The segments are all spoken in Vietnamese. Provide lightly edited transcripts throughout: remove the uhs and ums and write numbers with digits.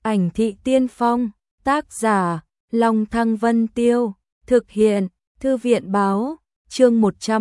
Ảnh thị tiên phong, tác giả, Long Thăng Vân Tiêu, thực hiện, Thư viện báo, chương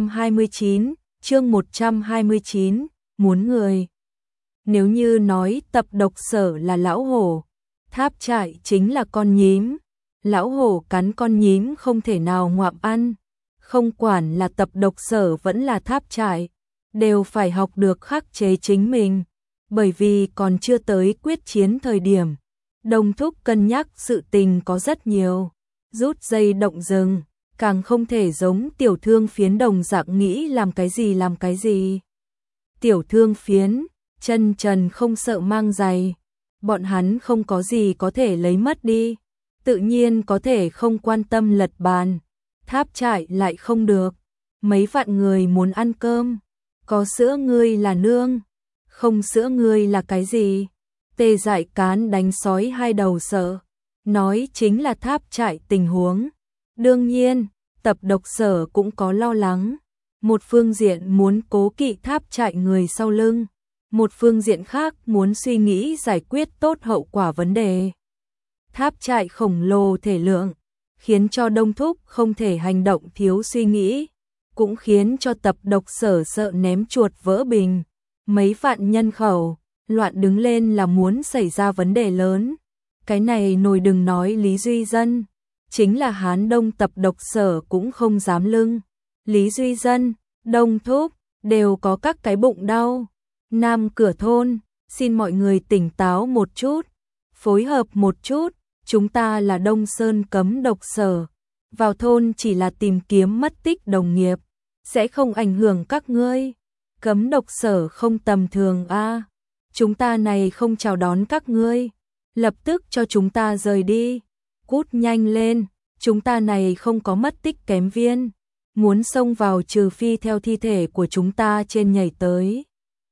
129, muốn người. Nếu như nói tập độc sở là lão hổ, tháp trại chính là con nhím, lão hổ cắn con nhím không thể nào ngoạm ăn, không quản là tập độc sở vẫn là tháp trại, đều phải học được khắc chế chính mình, bởi vì còn chưa tới quyết chiến thời điểm. Đồng thúc cân nhắc sự tình có rất nhiều, rút dây động rừng, càng không thể giống tiểu thương phiến đồng dạng nghĩ làm cái gì. Tiểu thương phiến, chân trần không sợ mang giày, bọn hắn không có gì có thể lấy mất đi, tự nhiên có thể không quan tâm lật bàn, tháp trại lại không được, mấy vạn người muốn ăn cơm, có sữa ngươi là nương, không sữa ngươi là cái gì. Tê Dại Cán đánh sói hai đầu sợ, nói chính là tháp trại tình huống. Đương nhiên, tập độc sở cũng có lo lắng. Một phương diện muốn cố kỵ tháp trại người sau lưng, một phương diện khác muốn suy nghĩ giải quyết tốt hậu quả vấn đề. Tháp trại khổng lồ thể lượng, khiến cho Đông Thúc không thể hành động thiếu suy nghĩ, cũng khiến cho tập độc sở sợ ném chuột vỡ bình. Mấy vạn nhân khẩu loạn đứng lên là muốn xảy ra vấn đề lớn. Cái này nồi đừng nói Lý Duy Dân, chính là Hán Đông tập độc sở cũng không dám lưng. Lý Duy Dân, Đông Thúc, đều có các cái bụng đau. Nam cửa thôn, xin mọi người tỉnh táo một chút, phối hợp một chút, chúng ta là Đông Sơn cấm độc sở. Vào thôn chỉ là tìm kiếm mất tích đồng nghiệp, sẽ không ảnh hưởng các ngươi. Cấm độc sở không tầm thường a. Chúng ta này không chào đón các ngươi, lập tức cho chúng ta rời đi, cút nhanh lên, chúng ta này không có mất tích kém viên, muốn xông vào trừ phi theo thi thể của chúng ta trên nhảy tới.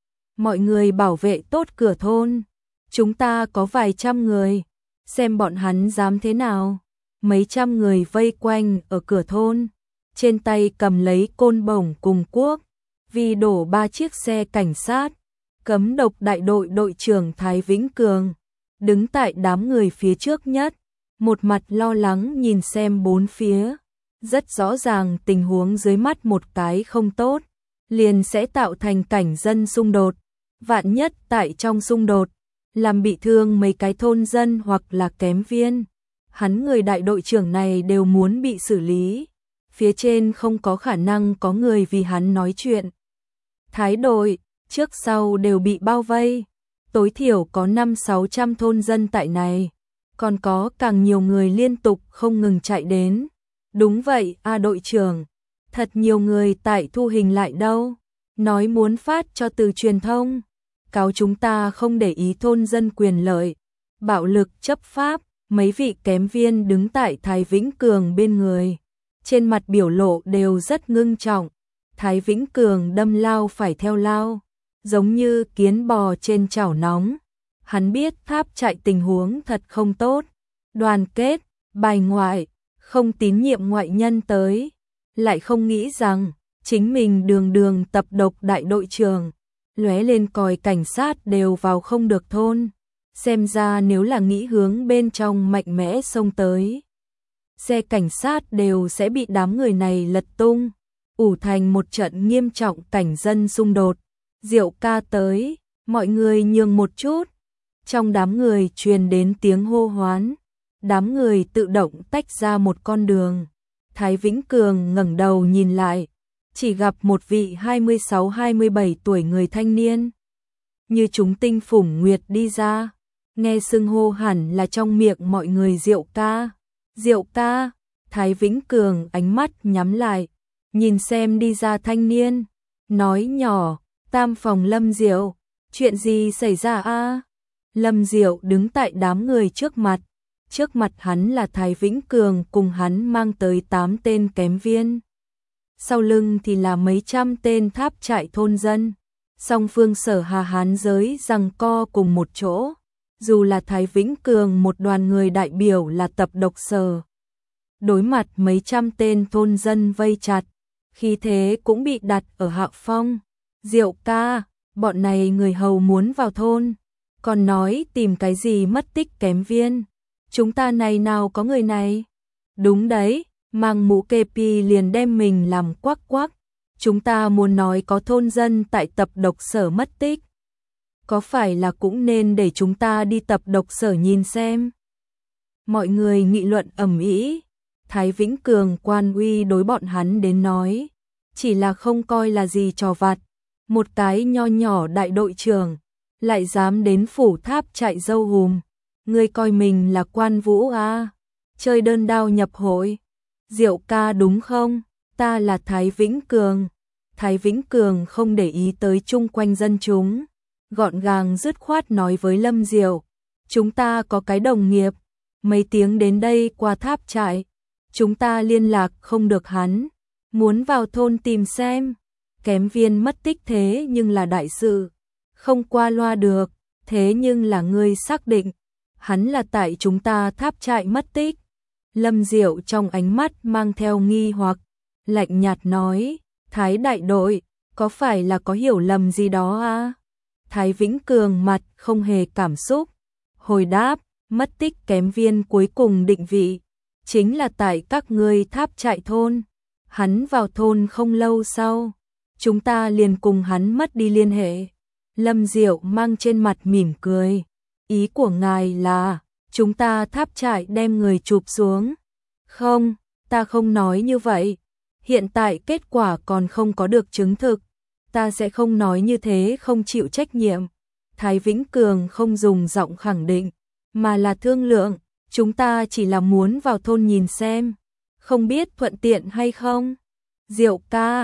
Mọi người bảo vệ tốt cửa thôn, chúng ta có vài trăm người, xem bọn hắn dám thế nào. Mấy trăm người vây quanh ở cửa thôn, trên tay cầm lấy côn bổng cùng cuốc, vì đổ 3 chiếc xe cảnh sát. Cấm độc đại đội đội trưởng Thái Vĩnh Cường đứng tại đám người phía trước nhất, một mặt lo lắng nhìn xem bốn phía. Rất rõ ràng tình huống dưới mắt một cái không tốt, liền sẽ tạo thành cảnh dân xung đột. Vạn nhất tại trong xung đột, làm bị thương mấy cái thôn dân hoặc là kém viên. Hắn người đại đội trưởng này đều muốn bị xử lý. Phía trên không có khả năng có người vì hắn nói chuyện. Thái đội trước sau đều bị bao vây, tối thiểu có 500-600 thôn dân tại này, còn có càng nhiều người liên tục không ngừng chạy đến. Đúng vậy, đội trưởng, thật nhiều người tại thu hình lại đâu, nói muốn phát cho từ truyền thông, cáo chúng ta không để ý thôn dân quyền lợi, bạo lực chấp pháp. Mấy vị kém viên đứng tại Thái Vĩnh Cường bên người, trên mặt biểu lộ đều rất ngưng trọng. Thái Vĩnh Cường đâm lao phải theo lao, giống như kiến bò trên chảo nóng. Hắn biết tháp trại tình huống thật không tốt, đoàn kết, bài ngoại, không tín nhiệm ngoại nhân tới, lại không nghĩ rằng chính mình đường tập độc đại đội trưởng, lóe lên còi cảnh sát đều vào không được thôn. Xem ra nếu là nghĩ hướng bên trong mạnh mẽ xông tới, xe cảnh sát đều sẽ bị đám người này lật tung, ủ thành một trận nghiêm trọng cảnh dân xung đột. Diệu ca tới, mọi người nhường một chút. Trong đám người truyền đến tiếng hô hoán, đám người tự động tách ra một con đường. Thái Vĩnh Cường ngẩng đầu nhìn lại, chỉ gặp một vị 26-27 tuổi người thanh niên, như chúng tinh phủng nguyệt đi ra. Nghe xưng hô hẳn là trong miệng mọi người Diệu ca. Diệu ca, Thái Vĩnh Cường ánh mắt nhắm lại, nhìn xem đi ra thanh niên, nói nhỏ, tam phòng Lâm Diệu, chuyện gì xảy ra a? Lâm Diệu đứng tại đám người trước mặt hắn là Thái Vĩnh Cường cùng hắn mang tới 8 tên kém viên. Sau lưng thì là mấy trăm tên tháp trại thôn dân, song phương Sở Hà Hán giới giằng co cùng một chỗ. Dù là Thái Vĩnh Cường một đoàn người đại biểu là tập độc sở, đối mặt mấy trăm tên thôn dân vây chặt, khí thế cũng bị đặt ở hạ phong. Diệu ca, bọn này người hầu muốn vào thôn, Còn nói tìm cái gì mất tích kém viên. Chúng ta này nào có người này. Đúng đấy, mang mũ kepi liền đem mình làm quắc quắc. Chúng ta muốn nói có thôn dân tại tập độc sở mất tích. Có phải là cũng nên để chúng ta đi tập độc sở nhìn xem. Mọi người nghị luận ầm ĩ. Thái Vĩnh Cường quan uy đối bọn hắn đến nói. Chỉ là không coi là gì trò vặt. Một cái nho nhỏ đại đội trưởng. Lại dám đến phủ tháp chạy dâu hùm. Ngươi coi mình là quan vũ à. Chơi đơn đao nhập hội. Diệu ca đúng không? Ta là Thái Vĩnh Cường. Thái Vĩnh Cường không để ý tới chung quanh dân chúng. Gọn gàng dứt khoát nói với Lâm Diệu. Chúng ta có cái đồng nghiệp. Mấy tiếng đến đây qua tháp trại. Chúng ta liên lạc không được hắn. Muốn vào thôn tìm xem. Kém viên mất tích thế nhưng là đại sự. Không qua loa được. Thế nhưng là ngươi xác định. Hắn là tại chúng ta tháp trại mất tích. Lâm Diệu trong ánh mắt mang theo nghi hoặc. Lạnh nhạt nói. Thái đại đội. Có phải là có hiểu lầm gì đó à? Thái Vĩnh Cường mặt không hề cảm xúc. Hồi đáp. Mất tích kém viên cuối cùng định vị. Chính là tại các ngươi tháp trại thôn. Hắn vào thôn không lâu sau. Chúng ta liền cùng hắn mất đi liên hệ. Lâm Diệu mang trên mặt mỉm cười. Ý của ngài là chúng ta tháp trại đem người chụp xuống. Không, ta không nói như vậy. Hiện tại kết quả còn không có được chứng thực. Ta sẽ không nói như thế không chịu trách nhiệm. Thái Vĩnh Cường không dùng giọng khẳng định, mà là thương lượng. Chúng ta chỉ là muốn vào thôn nhìn xem. Không biết thuận tiện hay không? Diệu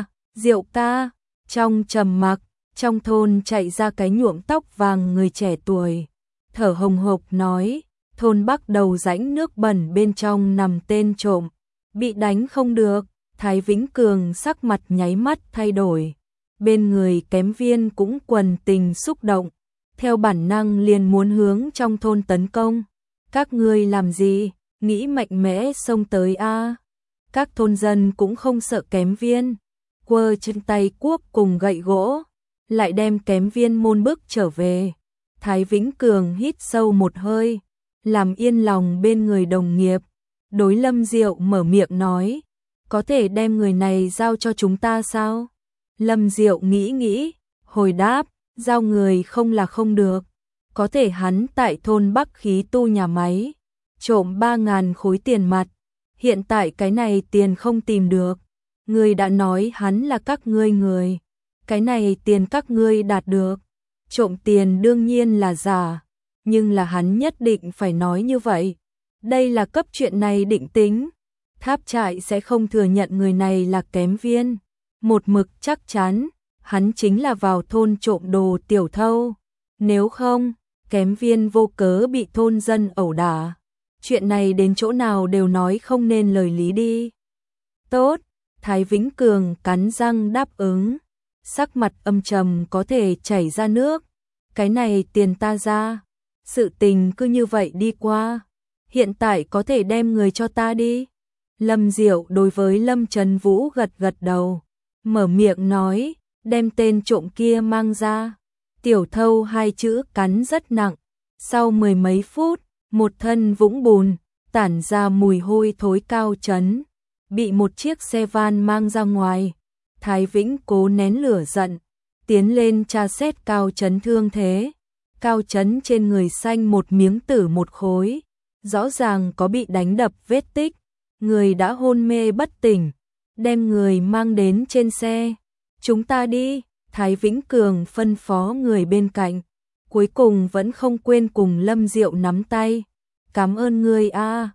ca. Trong trầm mặc, trong thôn chạy ra cái nhuộm tóc vàng người trẻ tuổi. Thở hồng hộc nói, thôn bắc đầu rãnh nước bẩn bên trong nằm tên trộm. Bị đánh không được. Thái Vĩnh Cường sắc mặt nháy mắt thay đổi. Bên người kém viên cũng quần tình xúc động. Theo bản năng liền muốn hướng trong thôn tấn công. Các ngươi làm gì? Nghĩ mạnh mẽ xông tới a? Các thôn dân cũng không sợ kém viên. Quơ chân tay cuốc cùng gậy gỗ. Lại đem kém viên môn bức trở về. Thái Vĩnh Cường hít sâu một hơi. Làm yên lòng bên người đồng nghiệp. Đối Lâm Diệu mở miệng nói. Có thể đem người này giao cho chúng ta sao? Lâm Diệu nghĩ. Hồi đáp. Giao người không là không được. Có thể hắn tại thôn Bắc khí tu nhà máy. Trộm 3.000 khối tiền mặt. Hiện tại cái này tiền không tìm được. Người đã nói hắn là các ngươi người. Cái này tiền các ngươi đạt được. Trộm tiền đương nhiên là giả. Nhưng là hắn nhất định phải nói như vậy. Đây là cấp chuyện này định tính. Tháp trại sẽ không thừa nhận người này là kém viên. Một mực chắc chắn. Hắn chính là vào thôn trộm đồ tiểu thâu. Nếu không, kém viên vô cớ bị thôn dân ẩu đả. Chuyện này đến chỗ nào đều nói không nên lời lý đi. Tốt, Thái Vĩnh Cường cắn răng đáp ứng. Sắc mặt âm trầm có thể chảy ra nước. Cái này tiền ta ra. Sự tình cứ như vậy đi qua. Hiện tại có thể đem người cho ta đi. Lâm Diệu đối với Lâm Trần Vũ gật gật đầu. Mở miệng nói. Đem tên trộm kia mang ra. Tiểu thâu hai chữ cắn rất nặng. Sau 10 mấy phút, một thân vũng bùn, tản ra mùi hôi thối Cao Chấn. Bị một chiếc xe van mang ra ngoài. Thái Vĩnh cố nén lửa giận. Tiến lên tra xét Cao Chấn thương thế. Cao Chấn trên người xanh một miếng tử một khối. Rõ ràng có bị đánh đập vết tích. Người đã hôn mê bất tỉnh. Đem người mang đến trên xe. Chúng ta đi, Thái Vĩnh Cường phân phó người bên cạnh. Cuối cùng vẫn không quên cùng Lâm Diệu nắm tay. Cảm ơn người a,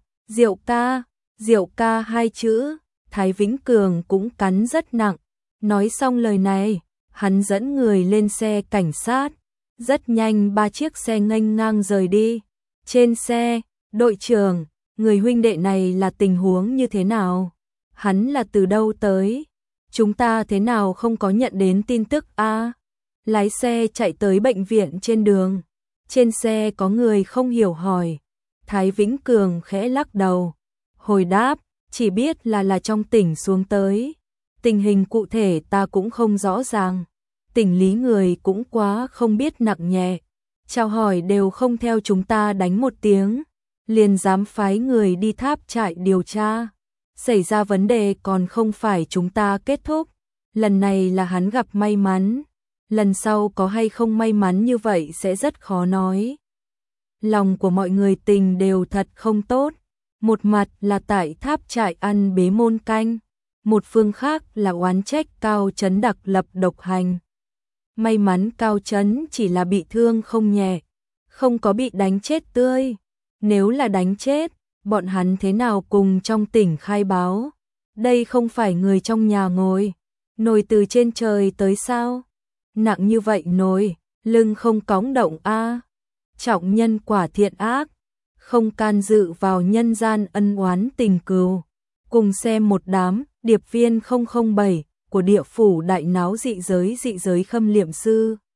Diệu ca hai chữ. Thái Vĩnh Cường cũng cắn rất nặng. Nói xong lời này, hắn dẫn người lên xe cảnh sát. Rất nhanh 3 chiếc xe nghênh ngang rời đi. Trên xe, đội trưởng, người huynh đệ này là tình huống như thế nào? Hắn là từ đâu tới? Chúng ta thế nào không có nhận đến tin tức a? Lái xe chạy tới bệnh viện trên đường. Trên xe có người không hiểu hỏi. Thái Vĩnh Cường khẽ lắc đầu. Hồi đáp, chỉ biết là trong tỉnh xuống tới. Tình hình cụ thể ta cũng không rõ ràng. Tỉnh lý người cũng quá không biết nặng nhẹ. chào hỏi đều không theo chúng ta đánh một tiếng, liền dám phái người đi tháp trại điều tra. Xảy ra vấn đề còn không phải chúng ta kết thúc, lần này là hắn gặp may mắn, lần sau có hay không may mắn như vậy sẽ rất khó nói. Lòng của mọi người tình đều thật không tốt, một mặt là tại tháp trại ăn bế môn canh, một phương khác là oán trách Cao Chấn đặc lập độc hành. May mắn Cao Chấn chỉ là bị thương không nhẹ, không có bị đánh chết tươi, nếu là đánh chết, bọn hắn thế nào cùng trong tỉnh khai báo, đây không phải người trong nhà ngồi, nồi từ trên trời tới sao, nặng như vậy nồi, lưng không cõng động a. Trọng nhân quả thiện ác, không can dự vào nhân gian ân oán tình cừu. Cùng xem một đám điệp viên 007 của địa phủ đại náo dị giới khâm liệm sư.